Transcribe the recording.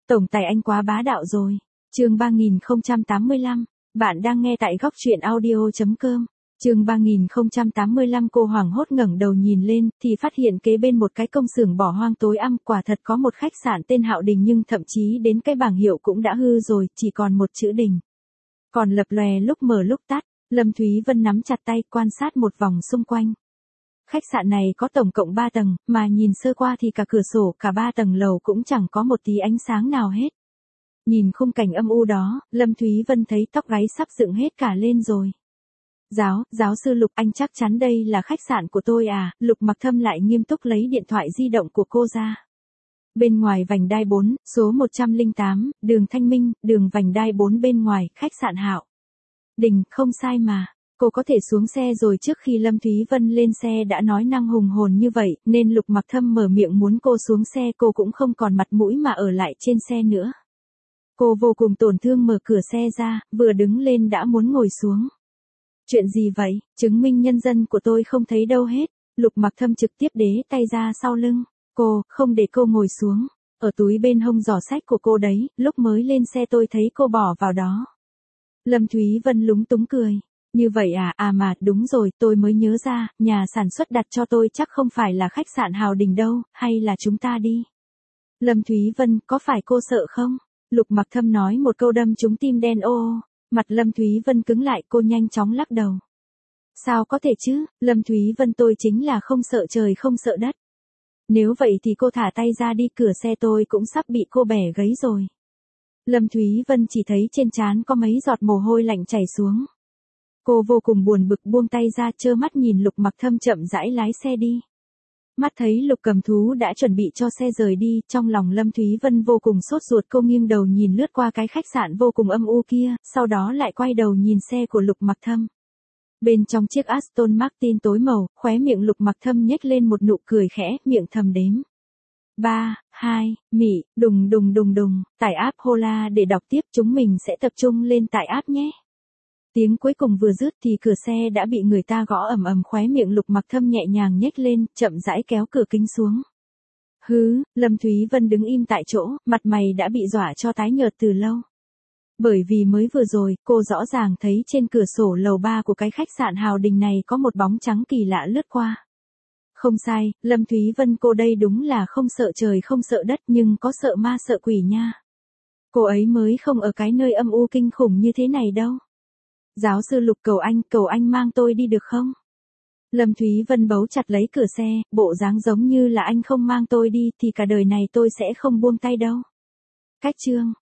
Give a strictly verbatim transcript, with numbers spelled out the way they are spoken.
Tổng tài anh quá bá đạo rồi. Chương ba nghìn không trăm tám mươi lăm, bạn đang nghe tại góc truyện audio chấm com. Chương ba nghìn không trăm tám mươi lăm cô hoảng hốt ngẩng đầu nhìn lên, thì phát hiện kế bên một cái công xưởng bỏ hoang tối âm, quả thật có một khách sạn tên Hạo Đình, nhưng thậm chí đến cái bảng hiệu cũng đã hư rồi, chỉ còn một chữ Đình. Còn lập lòe lúc mở lúc tắt. Lâm Thúy Vân nắm chặt tay, quan sát một vòng xung quanh. Khách sạn này có tổng cộng ba tầng, mà nhìn sơ qua thì cả cửa sổ, cả ba tầng lầu cũng chẳng có một tí ánh sáng nào hết. Nhìn khung cảnh âm u đó, Lâm Thúy Vân thấy tóc gáy sắp dựng hết cả lên rồi. Giáo, giáo sư Lục, anh chắc chắn đây là khách sạn của tôi à? Lục Mặc Thâm lại nghiêm túc lấy điện thoại di động của cô ra. Bên ngoài vành đai bốn, số một trăm lẻ tám, đường Thanh Minh, đường vành đai bốn bên ngoài, khách sạn Hạo Đình, không sai mà. Cô có thể xuống xe rồi. Trước khi Lâm Thúy Vân lên xe đã nói năng hùng hồn như vậy, nên Lục Mặc Thâm mở miệng muốn cô xuống xe, cô cũng không còn mặt mũi mà ở lại trên xe nữa. Cô vô cùng tổn thương mở cửa xe ra, vừa đứng lên đã muốn ngồi xuống. Chuyện gì vậy? Chứng minh nhân dân của tôi không thấy đâu hết. Lục Mặc Thâm trực tiếp đế tay ra sau lưng. Cô, không để cô ngồi xuống. Ở túi bên hông giỏ sách của cô đấy, lúc mới lên xe tôi thấy cô bỏ vào đó. Lâm Thúy Vân lúng túng cười. Như vậy à? À mà, đúng rồi, tôi mới nhớ ra, nhà sản xuất đặt cho tôi chắc không phải là khách sạn Hạo Đình đâu, hay là chúng ta đi? Lâm Thúy Vân, có phải cô sợ không? Lục Mặc Thâm nói một câu đâm trúng tim đen ô. Mặt Lâm Thúy Vân cứng lại, cô nhanh chóng lắc đầu. Sao có thể chứ, Lâm Thúy Vân, tôi chính là không sợ trời không sợ đất. Nếu vậy thì cô thả tay ra đi, cửa xe tôi cũng sắp bị cô bẻ gấy rồi. Lâm Thúy Vân chỉ thấy trên trán có mấy giọt mồ hôi lạnh chảy xuống. Cô vô cùng buồn bực buông tay ra, trơ mắt nhìn Lục Mặc Thâm chậm rãi lái xe đi. Mắt thấy Lục Cầm Thú đã chuẩn bị cho xe rời đi, trong lòng Lâm Thúy Vân vô cùng sốt ruột, cô nghiêng đầu nhìn lướt qua cái khách sạn vô cùng âm u kia, sau đó lại quay đầu nhìn xe của Lục Mặc Thâm. Bên trong chiếc Aston Martin tối màu, khóe miệng Lục Mặc Thâm nhếch lên một nụ cười khẽ, miệng thầm đếm. ba, hai, mị, đùng đùng đùng đùng, tải app Hola để đọc tiếp, chúng mình sẽ tập trung lên tải app nhé. Tiếng cuối cùng vừa dứt thì cửa xe đã bị người ta gõ ầm ầm, khóe miệng Lục Mặc Thâm nhẹ nhàng nhếch lên, chậm rãi kéo cửa kính xuống. Hứ, Lâm Thúy Vân đứng im tại chỗ, mặt mày đã bị dọa cho tái nhợt từ lâu. Bởi vì mới vừa rồi, cô rõ ràng thấy trên cửa sổ lầu ba của cái khách sạn Hạo Đình này có một bóng trắng kỳ lạ lướt qua. Không sai, Lâm Thúy Vân, cô đây đúng là không sợ trời không sợ đất, nhưng có sợ ma sợ quỷ nha. Cô ấy mới không ở cái nơi âm u kinh khủng như thế này đâu. Giáo sư Lục, cầu anh, cầu anh mang tôi đi được không? Lâm Thúy Vân bấu chặt lấy cửa xe, bộ dáng giống như là anh không mang tôi đi thì cả đời này tôi sẽ không buông tay đâu. Cách chương